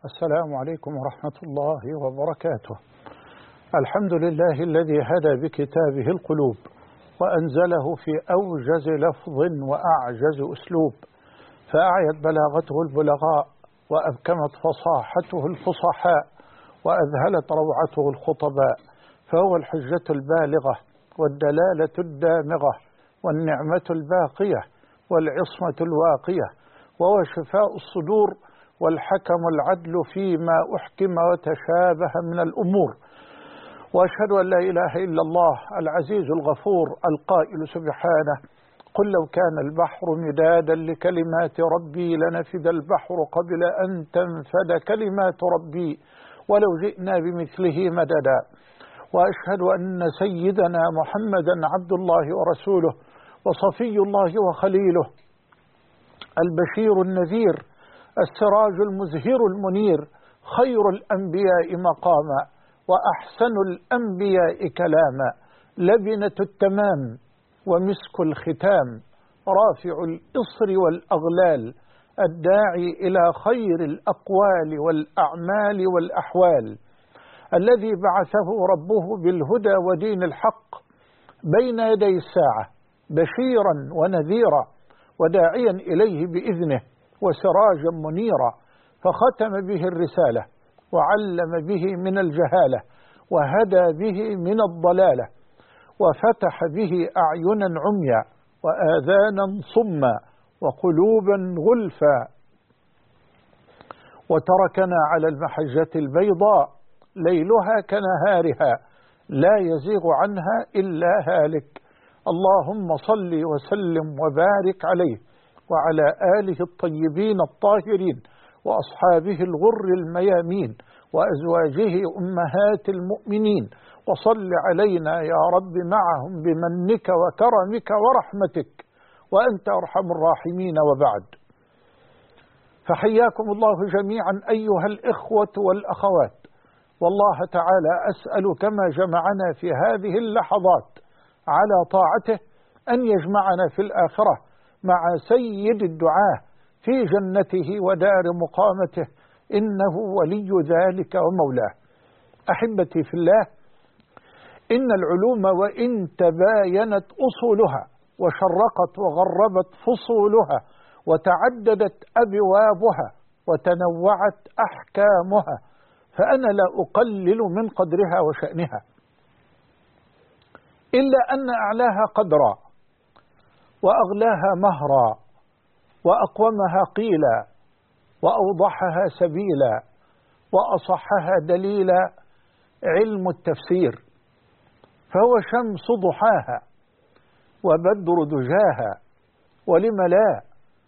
السلام عليكم ورحمة الله وبركاته. الحمد لله الذي هدى بكتابه القلوب وأنزله في أوجز لفظ وأعجز أسلوب، فأعيت بلاغته البلغاء وأبكمت فصاحته الفصحاء وأذهلت روعته الخطباء، فهو الحجة البالغة والدلالة الدامغة والنعمة الباقية والعصمة الواقية، وهو شفاء الصدور والحكم العدل فيما أحكم وتشابه من الأمور. وأشهد أن لا إله إلا الله العزيز الغفور القائل سبحانه: قل لو كان البحر مدادا لكلمات ربي لنفد البحر قبل أن تنفد كلمات ربي ولو جئنا بمثله مددا. وأشهد أن سيدنا محمدا عبد الله ورسوله وصفي الله وخليله، البشير النذير، السراج المزهر المنير، خير الأنبياء مقاما وأحسن الأنبياء كلاما، لبنة التمام ومسك الختام، رافع الإصر والأغلال، الداعي إلى خير الأقوال والأعمال والأحوال، الذي بعثه ربه بالهدى ودين الحق بين يدي الساعة بشيرا ونذيرا وداعيا إليه بإذنه وسراجا منيرا، فختم به الرسالة وعلم به من الجهالة وهدى به من الضلالة، وفتح به أعينا عميا وآذانا صما وقلوبا غلفا، وتركنا على المحجة البيضاء ليلها كنهارها لا يزيغ عنها إلا هالك. اللهم صل وسلم وبارك عليه وعلى آله الطيبين الطاهرين وأصحابه الغر الميامين وأزواجه أمهات المؤمنين، وصل علينا يا رب معهم بمنك وكرمك ورحمتك وأنت أرحم الراحمين. وبعد، فحياكم الله جميعا أيها الإخوة والأخوات، والله تعالى أسأل كما جمعنا في هذه اللحظات على طاعته أن يجمعنا في الآخرة مع سيد الدعاة في جنته ودار مقامته، إنه ولي ذلك ومولاه. أحبتي في الله، إن العلوم وإن تباينت أصولها وشرقت وغربت فصولها وتعددت أبوابها وتنوعت أحكامها، فأنا لا أقلل من قدرها وشأنها، إلا أن أعلاها قدرا وأغلاها مهرا وأقومها قيلا وأوضحها سبيلا وأصحها دليلا علم التفسير، فهو شمس ضحاها وبدر دجاها ولم لا،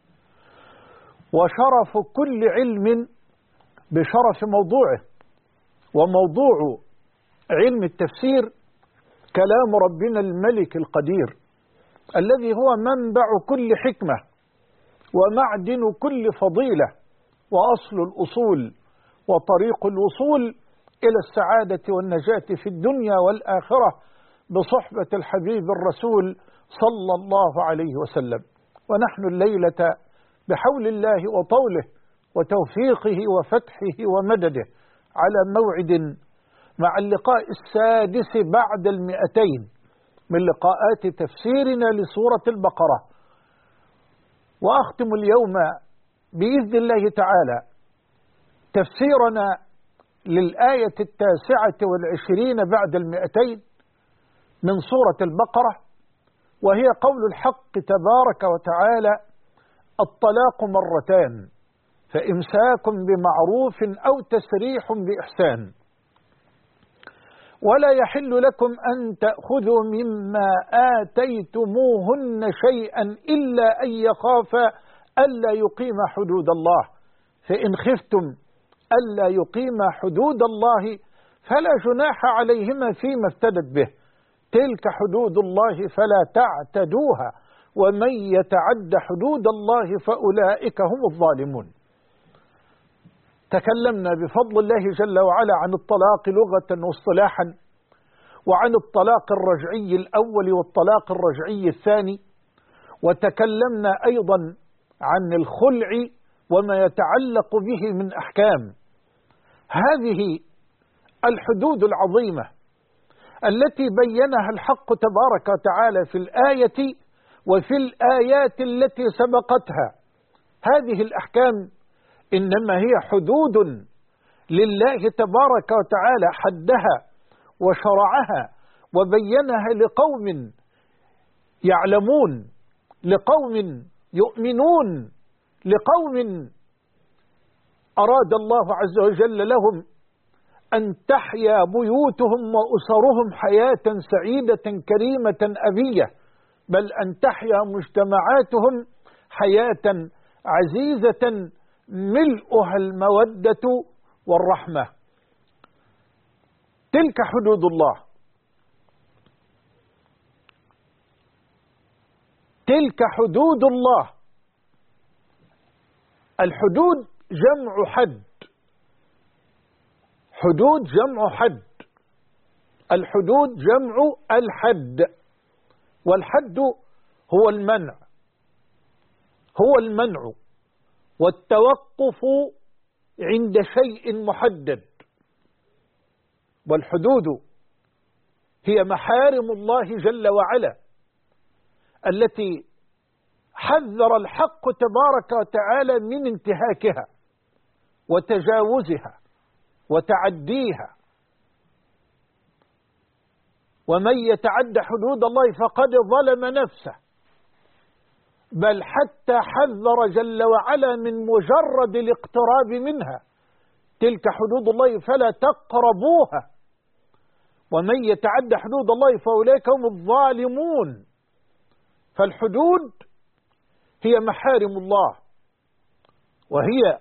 وشرف كل علم بشرف موضوعه، وموضوع علم التفسير كلام ربنا الملك القدير الذي هو منبع كل حكمة ومعدن كل فضيلة وأصل الأصول وطريق الوصول إلى السعادة والنجاة في الدنيا والآخرة بصحبة الحبيب الرسول صلى الله عليه وسلم. ونحن الليلة بحول الله وطوله وتوفيقه وفتحه ومدده على موعد مع اللقاء السادس بعد 200 من لقاءات تفسيرنا لسورة البقرة، وأختم اليوم بإذن الله تعالى تفسيرنا للآية 29 بعد 200 من سورة البقرة، وهي قول الحق تبارك وتعالى: الطلاق مرتان فإمساك بمعروف أو تسريح بإحسان، ولا يحل لكم أن تأخذوا مما آتيتموهن شيئا إلا أن يخافا ألا يقيما حدود الله، فإن خفتم ألا يقيما حدود الله فلا جناح عليهما فيما افتدت به، تلك حدود الله فلا تعتدوها، ومن يتعد حدود الله فأولئك هم الظالمون. تكلمنا بفضل الله جل وعلا عن الطلاق لغة واصطلاحا، وعن الطلاق الرجعي الأول والطلاق الرجعي الثاني، وتكلمنا أيضا عن الخلع وما يتعلق به من أحكام، هذه الحدود العظيمة التي بينها الحق تبارك وتعالى في الآية وفي الآيات التي سبقتها، هذه الأحكام إنما هي حدود لله تبارك وتعالى حدها وشرعها وبينها لقوم يعلمون، لقوم يؤمنون، لقوم أراد الله عز وجل لهم أن تحيا بيوتهم وأسرهم حياة سعيدة كريمة أبية، بل أن تحيا مجتمعاتهم حياة عزيزة ملؤها المودة والرحمة. تلك حدود الله، تلك حدود الله. الحدود جمع حد، حدود جمع حد، الحدود جمع الحد، والحد هو المنع، هو المنع والتوقف عند شيء محدد. والحدود هي محارم الله جل وعلا التي حذر الحق تبارك وتعالى من انتهاكها وتجاوزها وتعديها. ومن يتعد حدود الله فقد ظلم نفسه، بل حتى حذر جل وعلا من مجرد الاقتراب منها. تلك حدود الله فلا تقربوها، ومن يتعد حدود الله فأولئك هم الظالمون. فالحدود هي محارم الله، وهي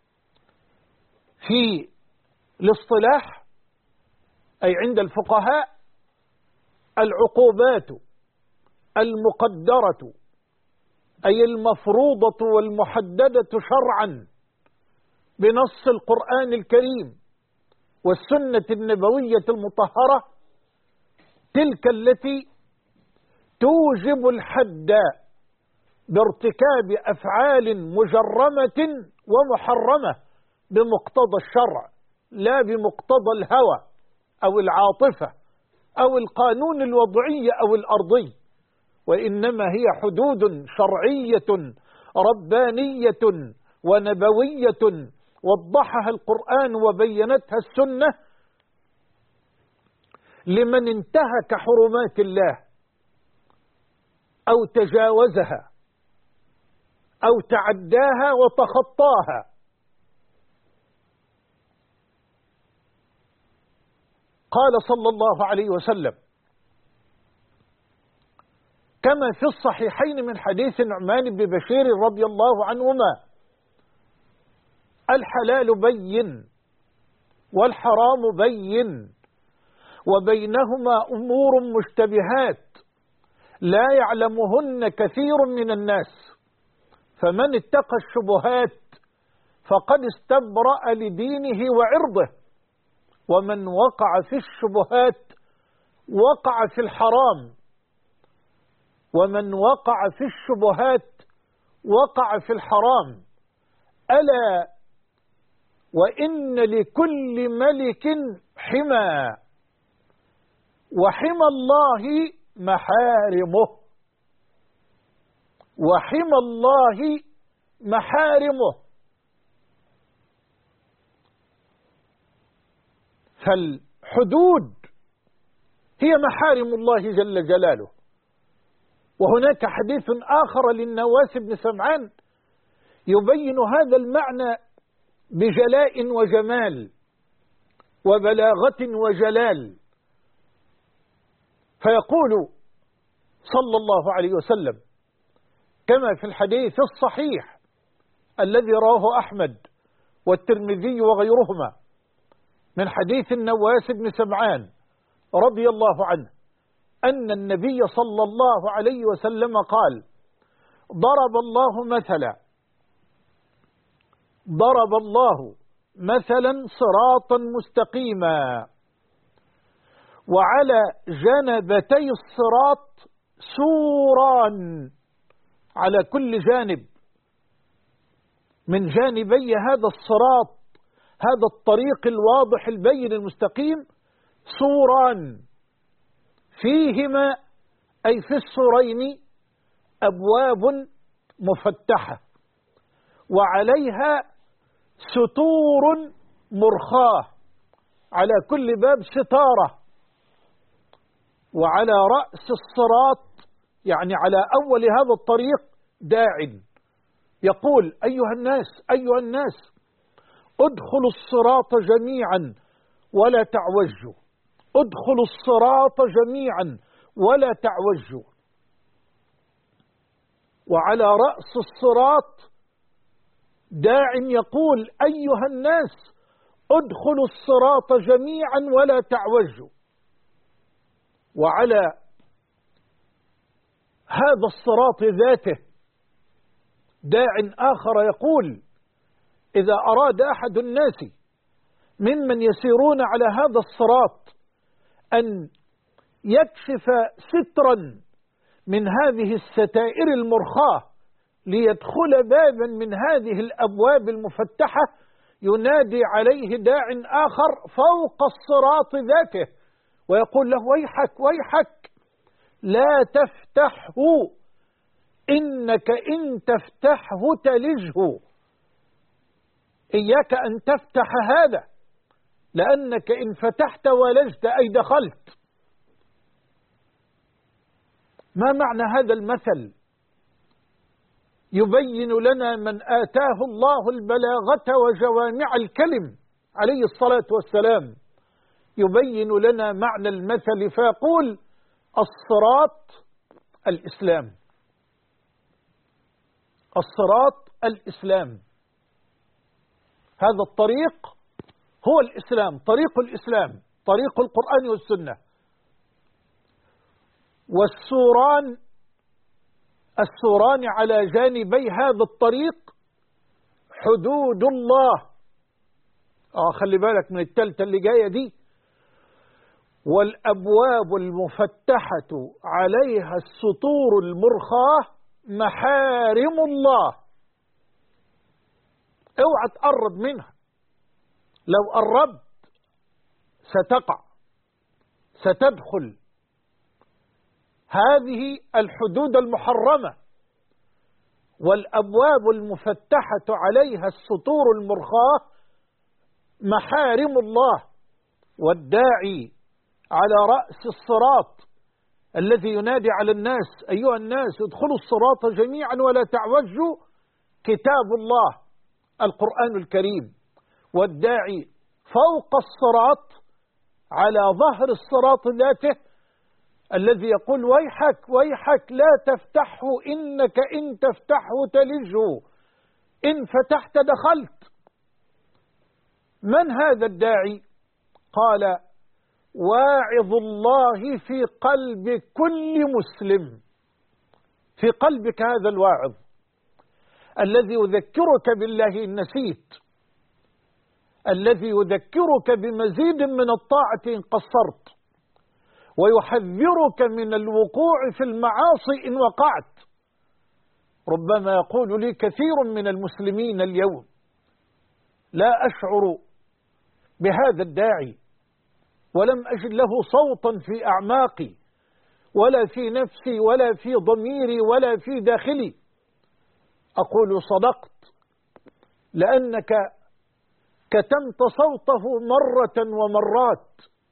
في الاصطلاح أي عند الفقهاء العقوبات المقدرة أي المفروضة والمحددة شرعا بنص القرآن الكريم والسنة النبوية المطهرة، تلك التي توجب الحد بارتكاب أفعال مجرمة ومحرمة بمقتضى الشرع، لا بمقتضى الهوى أو العاطفة أو القانون الوضعي أو الأرضي، وإنما هي حدود شرعية ربانية ونبوية وضحها القرآن وبينتها السنة لمن انتهك حرمات الله أو تجاوزها أو تعداها وتخطاها. قال صلى الله عليه وسلم كما في الصحيحين من حديث نعمان بن بشير رضي الله عنهما: الحلال بين والحرام بين وبينهما أمور مشتبهات لا يعلمهن كثير من الناس، فمن اتقى الشبهات فقد استبرأ لدينه وعرضه، ومن وقع في الشبهات وقع في الحرام، ومن وقع في الشبهات وقع في الحرام. ألا وإن لكل ملك حمى، وحمى الله محارمه، وحمى الله محارمه. فالحدود هي محارم الله جل جلاله. وهناك حديث آخر للنواس بن سمعان يبين هذا المعنى بجلاء وجمال وبلاغة وجلال، فيقول صلى الله عليه وسلم كما في الحديث الصحيح الذي رواه أحمد والترمذي وغيرهما من حديث النواس بن سمعان رضي الله عنه أن النبي صلى الله عليه وسلم قال: ضرب الله مثلا صراطا مستقيما، وعلى جانبتي الصراط سوران، على كل جانب من جانبي هذا الصراط هذا الطريق الواضح البين المستقيم سوران فيهما أي في السورين أبواب مفتحة وعليها ستور مرخاة، على كل باب ستارة، وعلى رأس الصراط يعني على أول هذا الطريق داع يقول أيها الناس أيها الناس ادخلوا الصراط جميعا ولا تعوجوا، ادخلوا الصراط جميعا ولا تعوجوا. وعلى رأس الصراط داع يقول أيها الناس ادخلوا الصراط جميعا ولا تعوجوا. وعلى هذا الصراط ذاته داع آخر يقول إذا أراد أحد الناس ممن يسيرون على هذا الصراط أن يكشف سترا من هذه الستائر المرخاة ليدخل بابا من هذه الأبواب المفتحة ينادي عليه داع آخر فوق الصراط ذاته ويقول له ويحك ويحك لا تفتحه إنك إن تفتحه تلجه، إياك أن تفتح هذا لأنك إن فتحت ولجت أي دخلت. ما معنى هذا المثل؟ يبين لنا من آتاه الله البلاغة وجوامع الكلم عليه الصلاة والسلام، يبين لنا معنى المثل فيقول الصراط الإسلام، الصراط الإسلام، هذا الطريق هو الإسلام، طريق الإسلام، طريق القرآن والسنة. السوران على جانبي هذا الطريق حدود الله. خلي بالك من التالتة اللي جاية دي، والأبواب المفتحة عليها السطور المرخاة محارم الله، اوعى تقرب منها، لو قربت ستقع ستدخل. هذه الحدود المحرمة والأبواب المفتحة عليها السطور المرخاة محارم الله. والداعي على رأس الصراط الذي ينادي على الناس أيها الناس ادخلوا الصراط جميعا ولا تعوجوا كتاب الله القرآن الكريم. والداعي فوق الصراط على ظهر الصراط ذاته الذي يقول ويحك ويحك لا تفتحه إنك إن تفتحه تلجه، إن فتحت دخلت. من هذا الداعي؟ قال واعظ الله في قلب كل مسلم، في قلبك هذا الواعظ الذي يذكرك بالله إن نسيت، الذي يذكرك بمزيد من الطاعة إن قصرت، ويحذرك من الوقوع في المعاصي إن وقعت. ربما يقول لي كثير من المسلمين اليوم لا أشعر بهذا الداعي ولم أجد له صوتا في أعماقي ولا في نفسي ولا في ضميري ولا في داخلي. أقول صدقت، لأنك كتمت صوته مرة ومرات،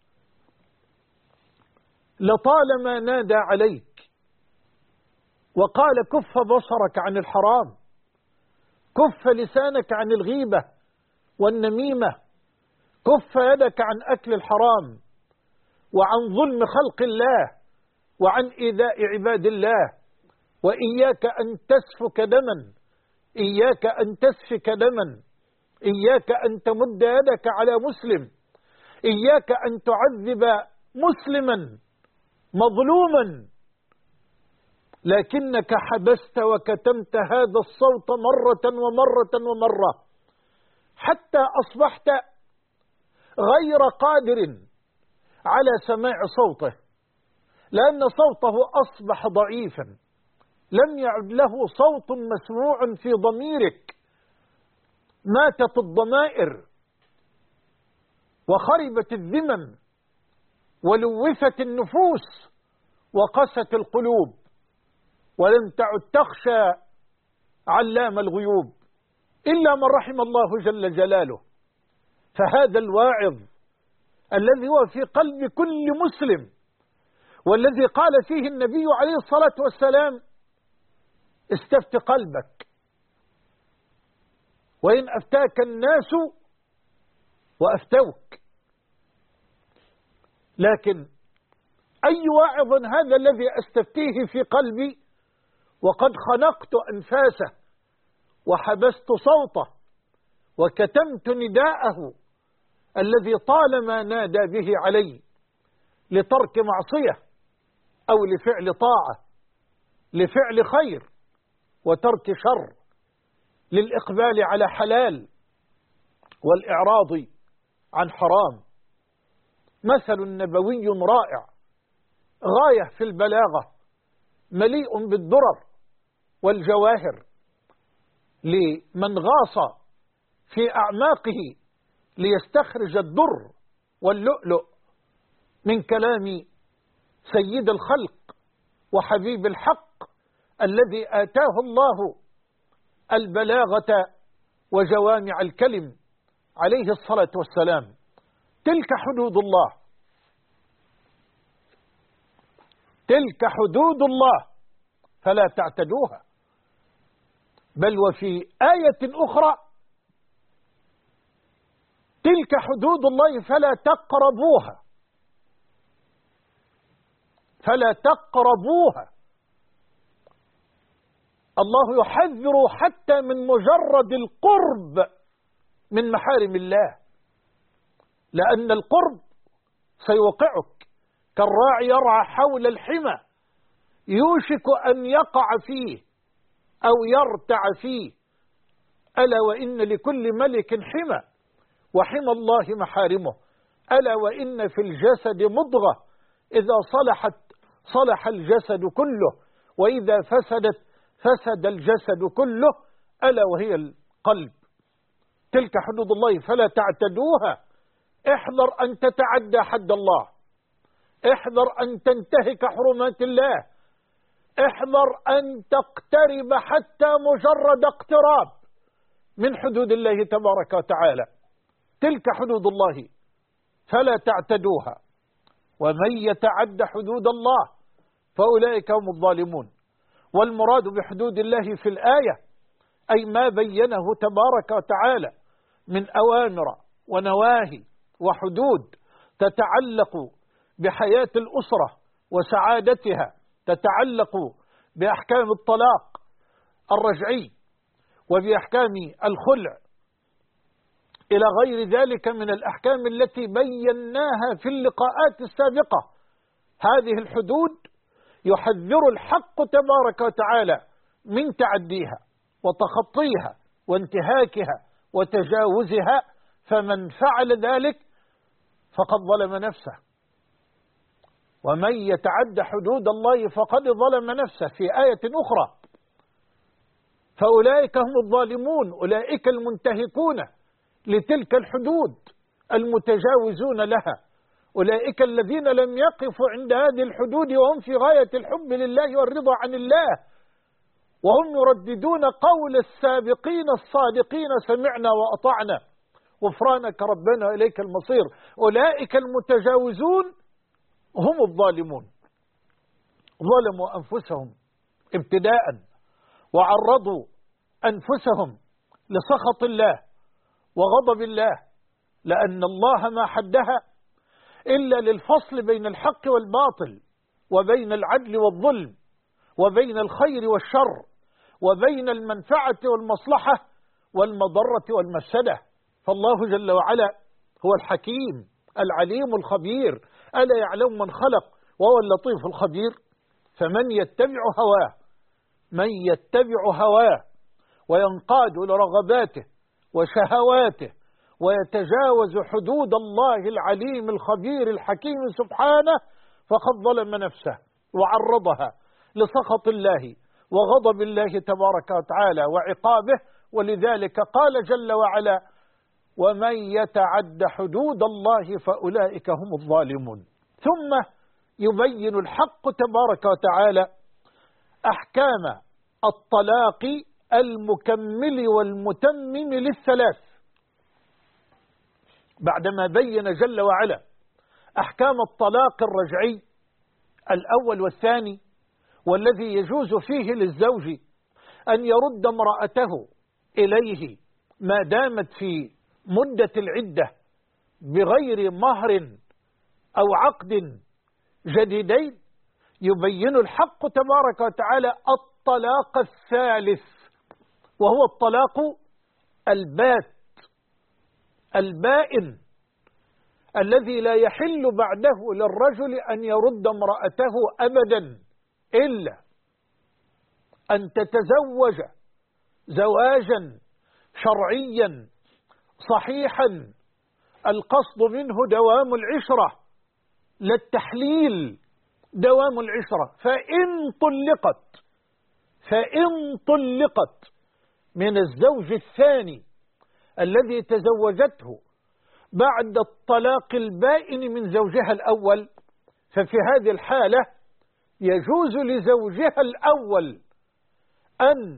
لطالما نادى عليك وقال كف بصرك عن الحرام، كف لسانك عن الغيبة والنميمة، كف يدك عن أكل الحرام وعن ظلم خلق الله وعن إيذاء عباد الله، وإياك أن تسفك دما، إياك أن تسفك دما، إياك أن تمد يدك على مسلم، إياك أن تعذب مسلما مظلوما. لكنك حبست وكتمت هذا الصوت مرة ومرة ومرة حتى أصبحت غير قادر على سماع صوته، لأن صوته أصبح ضعيفا، لم يعد له صوت مسموع في ضميرك، ماتت الضمائر وخربت الذمم ولوثت النفوس وقست القلوب، ولم تعد تخشى علام الغيوب إلا من رحم الله جل جلاله. فهذا الواعظ الذي هو في قلب كل مسلم، والذي قال فيه النبي عليه الصلاة والسلام: استفت قلبك وإن أفتاك الناس وأفتوك. لكن أي واعظ هذا الذي أستفتيه في قلبي وقد خنقت أنفاسه وحبست صوته وكتمت نداءه الذي طالما نادى به علي لترك معصية أو لفعل طاعة، لفعل خير وترك شر، للإقبال على حلال والإعراض عن حرام. مثل نبوي رائع غاية في البلاغة، مليء بالدرر والجواهر لمن غاص في أعماقه ليستخرج الدر واللؤلؤ من كلام سيد الخلق وحبيب الحق الذي آتاه الله البلاغة وجوامع الكلم عليه الصلاة والسلام. تلك حدود الله، تلك حدود الله فلا تعتدوها. بل وفي آية أخرى: تلك حدود الله فلا تقربوها، فلا تقربوها. الله يحذر حتى من مجرد القرب من محارم الله، لأن القرب سيوقعك كالراعي يرعى حول الحمى يوشك أن يقع فيه أو يرتع فيه. ألا وإن لكل ملك حمى، وحمى الله محارمه. ألا وإن في الجسد مضغة إذا صلحت صلح الجسد كله، وإذا فسدت فسد الجسد كله، ألا وهي القلب. تلك حدود الله فلا تعتدوها. احذر أن تتعدى حد الله، احذر أن تنتهك حرمات الله، احذر أن تقترب حتى مجرد اقتراب من حدود الله تبارك وتعالى. تلك حدود الله فلا تعتدوها، ومن يتعد حدود الله فأولئك هم الظالمون. والمراد بحدود الله في الآية أي ما بينه تبارك وتعالى من أوامر ونواهي وحدود تتعلق بحياة الأسرة وسعادتها، تتعلق بأحكام الطلاق الرجعي وبأحكام الخلع إلى غير ذلك من الأحكام التي بيناها في اللقاءات السابقة. هذه الحدود يحذر الحق تبارك وتعالى من تعديها وتخطيها وانتهاكها وتجاوزها، فمن فعل ذلك فقد ظلم نفسه. ومن يتعد حدود الله فقد ظلم نفسه في آية أخرى. فأولئك هم الظالمون، أولئك المنتهكون لتلك الحدود المتجاوزون لها، أولئك الذين لم يقفوا عند هذه الحدود وهم في غاية الحب لله والرضا عن الله، وهم يرددون قول السابقين الصادقين: سمعنا وأطعنا غفرانك ربنا إليك المصير. أولئك المتجاوزون هم الظالمون، ظلموا أنفسهم ابتداء وعرضوا أنفسهم لسخط الله وغضب الله، لأن الله ما حدها إلا للفصل بين الحق والباطل، وبين العدل والظلم، وبين الخير والشر، وبين المنفعة والمصلحة والمضرة والمفسدة. فالله جل وعلا هو الحكيم العليم الخبير، ألا يعلم من خلق وهو اللطيف الخبير. فمن يتبع هواه، من يتبع هواه وينقاد لرغباته وشهواته ويتجاوز حدود الله العليم الخبير الحكيم سبحانه، فقد ظلم نفسه وعرضها لسخط الله وغضب الله تبارك وتعالى وعقابه. ولذلك قال جل وعلا: ومن يتعد حدود الله فأولئك هم الظالمون. ثم يبين الحق تبارك وتعالى أحكام الطلاق المكمل والمتمم للثلاث، بعدما بين جل وعلا أحكام الطلاق الرجعي الأول والثاني، والذي يجوز فيه للزوج أن يرد امرأته إليه ما دامت في مدة العدة بغير مهر أو عقد جديدين. يبين الحق تبارك وتعالى الطلاق الثالث، وهو الطلاق البائن الذي لا يحل بعده للرجل أن يرد امرأته أبدا إلا أن تتزوج زواجا شرعيا صحيحا القصد منه دوام العشرة، لا التحليل، دوام العشرة. فإن طلقت من الزوج الثاني الذي تزوجته بعد الطلاق البائن من زوجها الأول، ففي هذه الحالة يجوز لزوجها الأول أن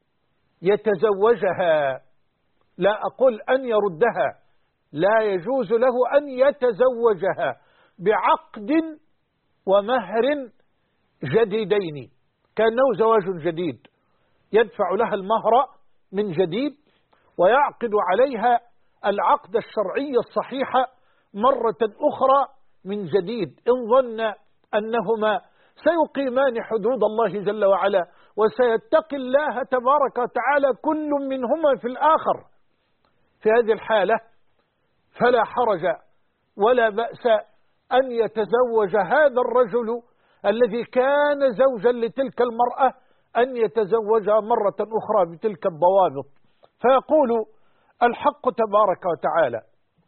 يتزوجها، لا أقول أن يردها، لا يجوز له أن يتزوجها بعقد ومهر جديدين، كأنه زواج جديد، يدفع لها المهر من جديد ويعقد عليها العقد الشرعي الصحيح مرة أخرى من جديد، إن ظن أنهما سيقيمان حدود الله جل وعلا وسيتقي الله تبارك وتعالى كل منهما في الآخر. في هذه الحالة فلا حرج ولا بأس أن يتزوج هذا الرجل الذي كان زوجا لتلك المرأة أن يتزوجها مرة أخرى بتلك الضوابط. فيقول الحق تبارك وتعالى: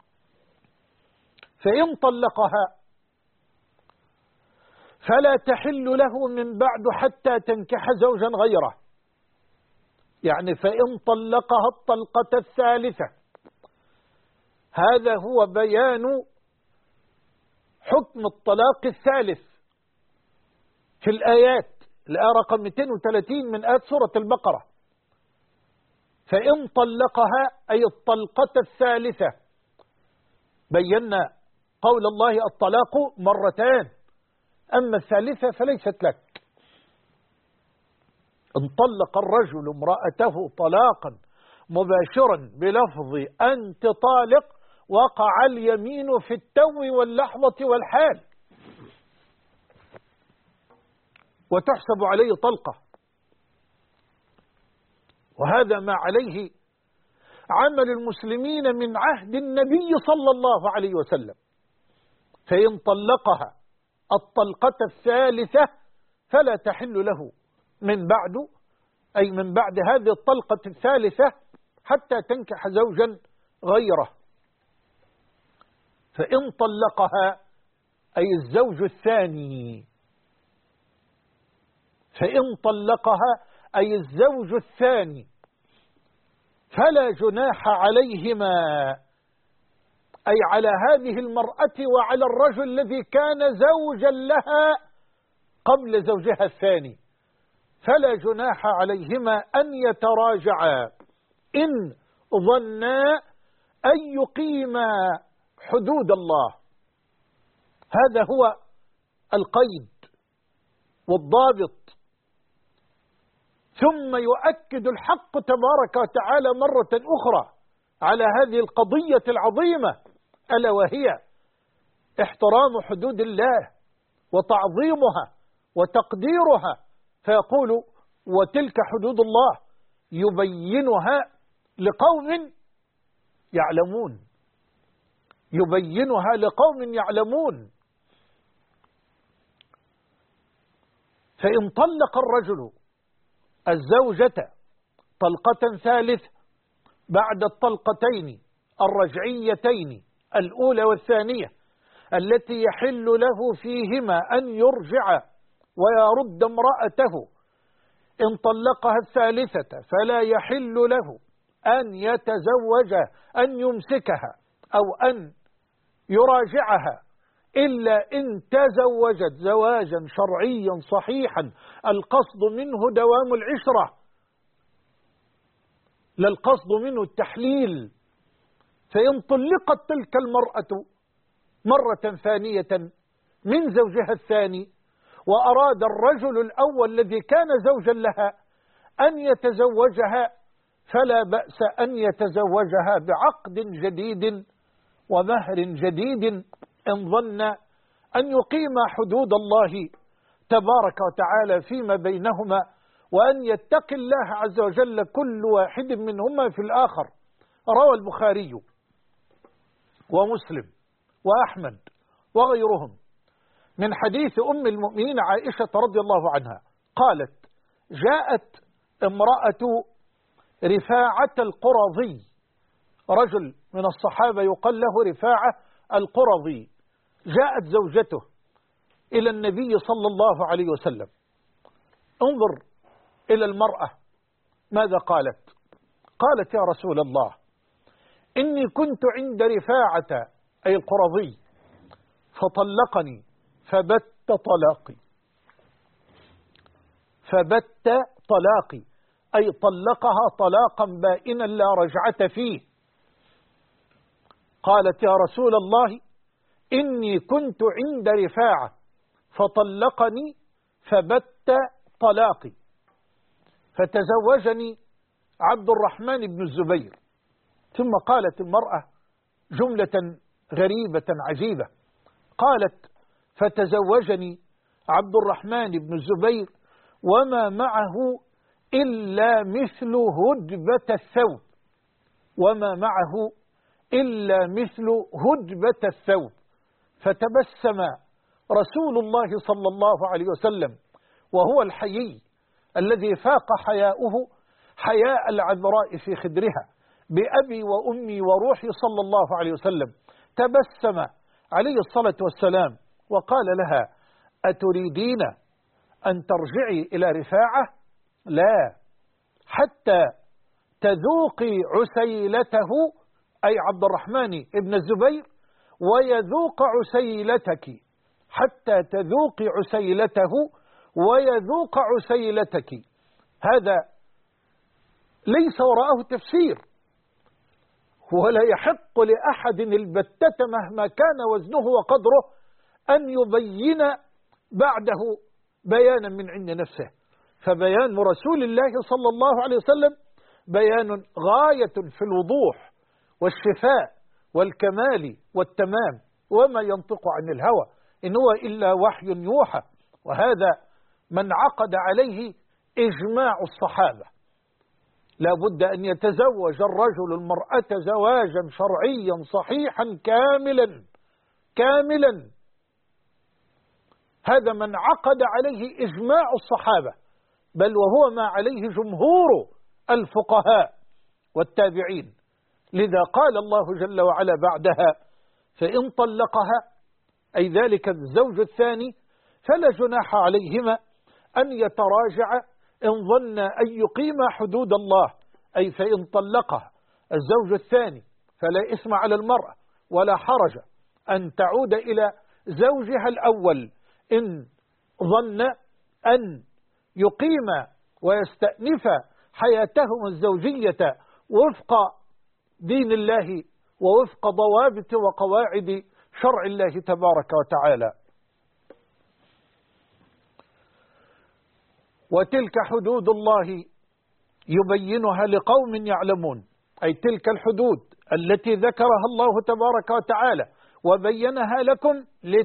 فإن طلقها فلا تحل له من بعد حتى تنكح زوجا غيره. يعني فإن طلقها الطلقة الثالثة، هذا هو بيان حكم الطلاق الثالث في الآيات، الآية رقم 230 من آيات سورة البقرة. فإن طلقها أي الطلقة الثالثة، بينا قول الله الطلاق مرتان، أما الثالثة فليست لك. ان طلق الرجل امرأته طلاقا مباشرا بلفظ أنت طالق وقع اليمين في التو واللحظة والحال، وتحسب عليه طلقة. وهذا ما عليه عمل المسلمين من عهد النبي صلى الله عليه وسلم. فإن طلقها الطلقة الثالثة فلا تحل له من بعد، أي من بعد هذه الطلقة الثالثة حتى تنكح زوجا غيره. فإن طلقها أي الزوج الثاني، فإن طلقها أي الزوج الثاني فلا جناح عليهما، أي على هذه المرأة وعلى الرجل الذي كان زوجا لها قبل زوجها الثاني، فلا جناح عليهما أن يتراجعا إن ظنا أن يقيما حدود الله. هذا هو القيد والضابط. ثم يؤكد الحق تبارك وتعالى مرة أخرى على هذه القضية العظيمة، ألا وهي احترام حدود الله وتعظيمها وتقديرها، فيقول: وتلك حدود الله يبينها لقوم يعلمون، يبينها لقوم يعلمون. فإن طلق الرجل الزوجة طلقة ثالثة بعد الطلقتين الرجعيتين الأولى والثانية التي يحل له فيهما أن يرجع ويرد امرأته، إن طلقها الثالثة فلا يحل له أن يتزوج، أن يمسكها أو أن يراجعها إلا إن تزوجت زواجا شرعيا صحيحا القصد منه دوام العشرة، لا القصد منه التحليل. فإن طلقت تلك المرأة مرة ثانية من زوجها الثاني وأراد الرجل الأول الذي كان زوجا لها أن يتزوجها، فلا بأس أن يتزوجها بعقد جديد ومهر جديد إن ظن أن يقيم حدود الله تبارك وتعالى فيما بينهما، وأن يتقي الله عز وجل كل واحد منهما في الآخر. روى البخاري ومسلم وأحمد وغيرهم من حديث أم المؤمنين عائشة رضي الله عنها قالت: جاءت امرأة رفاعة القرظي، رجل من الصحابة يقال له رفاعة القرظي، جاءت زوجته إلى النبي صلى الله عليه وسلم. انظر إلى المرأة ماذا قالت. قالت: يا رسول الله، إني كنت عند رفاعة أي القرظي فطلقني فبت طلاقي. فبت طلاقي أي طلقها طلاقا بائنا لا رجعة فيه. قالت: يا رسول الله، إني كنت عند رفاعة فطلقني فبت طلاقي. فتزوجني عبد الرحمن بن الزبير. ثم قالت المرأة جملة غريبة عجيبة، قالت: فتزوجني عبد الرحمن بن الزبير وما معه إلا مثل هدبة الثوب. وما معه إلا مثل هدبة الثوب. فتبسم رسول الله صلى الله عليه وسلم وهو الحيي الذي فاق حياؤه حياء العذراء في خدرها بأبي وأمي وروحي صلى الله عليه وسلم، تبسم عليه الصلاة والسلام وقال لها: أتريدين أن ترجعي إلى رفاعة؟ لا، حتى تذوقي عسيلته أي عبد الرحمن ابن الزبير ويذوق عسيلتك، حتى تذوقي عسيلته ويذوق عسيلتك. هذا ليس وراءه تفسير، ولا يحق لأحد البتة مهما كان وزنه وقدره أن يبين بعده بيانا من عند نفسه. فبيان رسول الله صلى الله عليه وسلم بيان غاية في الوضوح والشفاء والكمال والتمام، وما ينطق عن الهوى إن هو إلا وحي يوحى. وهذا من عقد عليه إجماع الصحابة. لا بد أن يتزوج الرجل المرأة زواجا شرعيا صحيحا كاملا. هذا من عقد عليه إجماع الصحابة، بل وهو ما عليه جمهور الفقهاء والتابعين. لذا قال الله جل وعلا بعدها: فإن طلقها أي ذلك الزوج الثاني فلا جناح عليهما أن يتراجع إن ظن أن يقيم حدود الله. أي فإن طلقها الزوج الثاني فلا إثم على المرأة ولا حرج أن تعود إلى زوجها الأول إن ظن أن يقيم ويستأنف حياتهم الزوجية وفق دين الله ووفق ضوابط وقواعد شرع الله تبارك وتعالى. وتلك حدود الله يبينها لقوم يعلمون، أي تلك الحدود التي ذكرها الله تبارك وتعالى وبينها لكم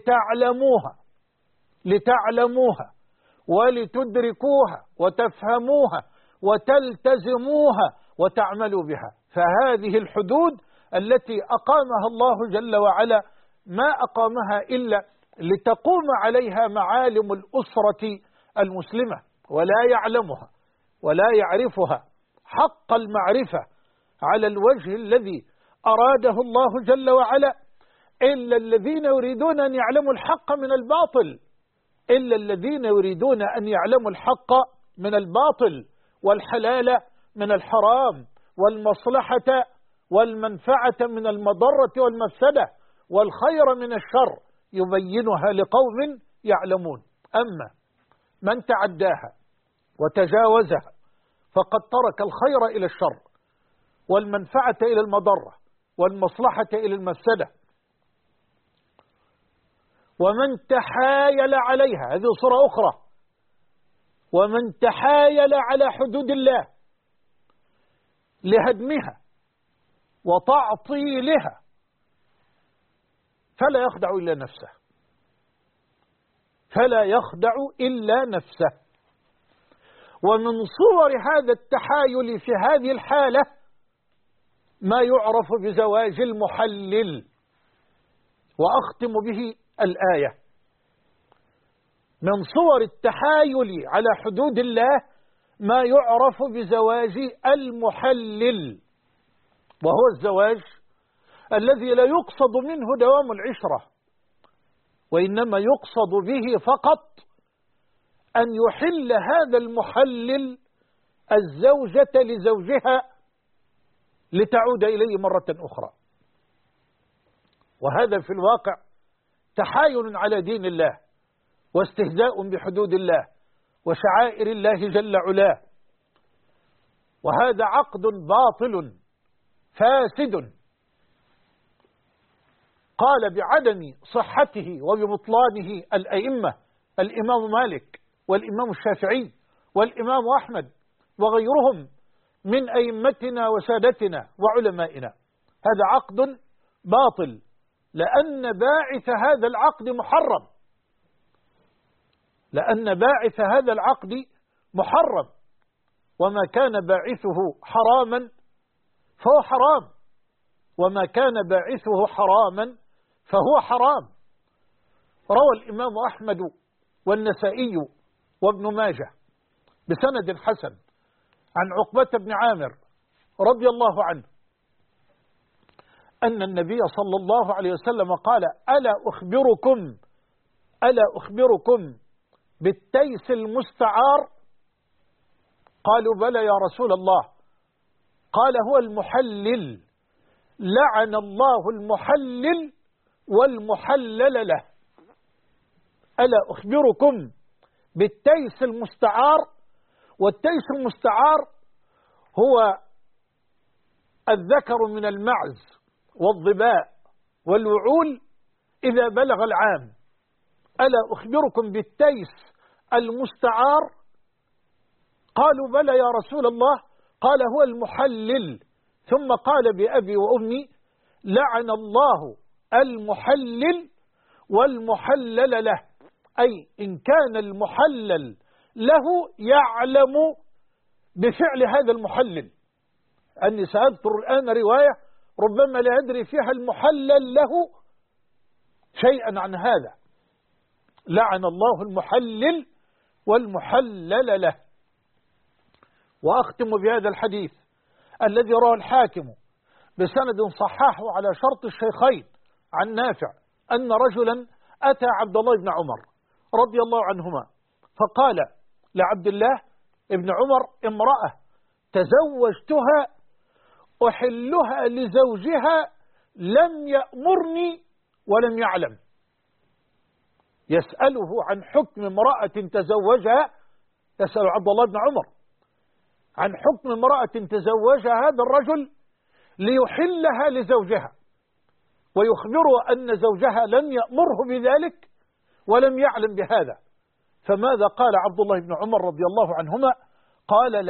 لتعلموها ولتدركوها وتفهموها وتلتزموها وتعملوا بها. فهذه الحدود التي أقامها الله جل وعلا ما أقامها إلا لتقوم عليها معالم الأسرة المسلمة، ولا يعلمها ولا يعرفها حق المعرفة على الوجه الذي أراده الله جل وعلا إلا الذين يريدون أن يعلموا الحق من الباطل، إلا الذين يريدون أن يعلموا الحق من الباطل والحلال من الحرام والمصلحة والمنفعة من المضرة والمفسدة والخير من الشر يبينها لقوم يعلمون. أما من تعداها وتجاوزها فقد ترك الخير إلى الشر والمنفعة إلى المضرة والمصلحة إلى المفسدة. ومن تحايل عليها، هذه صورة أخرى، ومن تحايل على حدود الله لهدمها وتعطيلها فلا يخدع إلا نفسه، فلا يخدع إلا نفسه. ومن صور هذا التحايل في هذه الحالة ما يعرف بزواج المحلل، وأختم به الآية. من صور التحايل على حدود الله ما يعرف بزواج المحلل، وهو الزواج الذي لا يقصد منه دوام العشرة، وإنما يقصد به فقط أن يحل هذا المحلل الزوجة لزوجها لتعود إليه مرة أخرى. وهذا في الواقع تحايل على دين الله واستهزاء بحدود الله وشعائر الله جل علاه، وهذا عقد باطل فاسد قال بعدم صحته وببطلانه الأئمة، الإمام مالك والإمام الشافعي والإمام أحمد وغيرهم من أئمتنا وسادتنا وعلمائنا. هذا عقد باطل لأن باعث هذا العقد محرم، لأن باعث هذا العقد محرم، وما كان باعثه حراما فهو حرام، وما كان باعثه حراما فهو حرام. روى الإمام أحمد والنسائي وابن ماجه بسند حسن عن عقبة بن عامر رضي الله عنه أن النبي صلى الله عليه وسلم قال: ألا أخبركم بالتيس المستعار؟ قالوا: بلى يا رسول الله. قال: هو المحلل، لعن الله المحلل والمحلل له. ألا أخبركم بالتيس المستعار؟ والتيس المستعار هو الذكر من المعز والظباء والوعول إذا بلغ العام. ألا أخبركم بالتيس المستعار؟ قالوا: بلى يا رسول الله. قال: هو المحلل. ثم قال بأبي وأمي: لعن الله المحلل والمحلل له، أي إن كان المحلل له يعلم بفعل هذا المحلل. أني سأذكر الآن رواية ربما لا يدري فيها المحلل له شيئا عن هذا. لعن الله المحلل والمحلل له. وأختم بهذا الحديث الذي رواه الحاكم بسند صححه على شرط الشيخين عن نافع أن رجلا أتى عبد الله بن عمر رضي الله عنهما فقال لعبد الله ابن عمر: امرأة تزوجتها أحلها لزوجها لم يأمرني ولم يعلم. يسأله عن حكم امرأة تزوجها، يسأل عبد الله بن عمر عن حكم امرأة تزوجها هذا الرجل ليحلها لزوجها، ويخبره أن زوجها لم يأمره بذلك ولم يعلم بهذا. فماذا قال عبد الله بن عمر رضي الله عنهما؟ قال: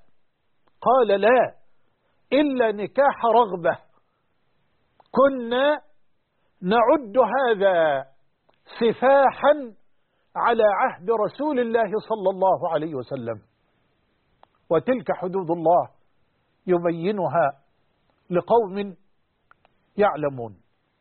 لا إلا نكاح رغبة، كنا نعد هذا سفاحا على عهد رسول الله صلى الله عليه وسلم. وتلك حدود الله يبينها لقوم يعلمون.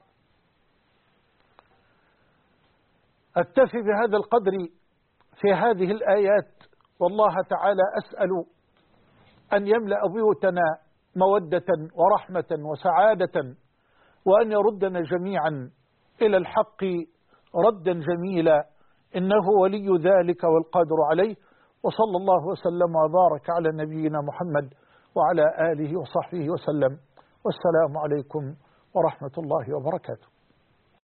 أكتفي بهذا القدر في هذه الآيات، والله تعالى أسأل أن يملأ بيوتنا مودة ورحمة وسعادة، وأن يردنا جميعا إلى الحق ردا جميلا، إنه ولي ذلك والقادر عليه. وصلى الله وسلم وبارك على نبينا محمد وعلى آله وصحبه وسلم، والسلام عليكم ورحمة الله وبركاته.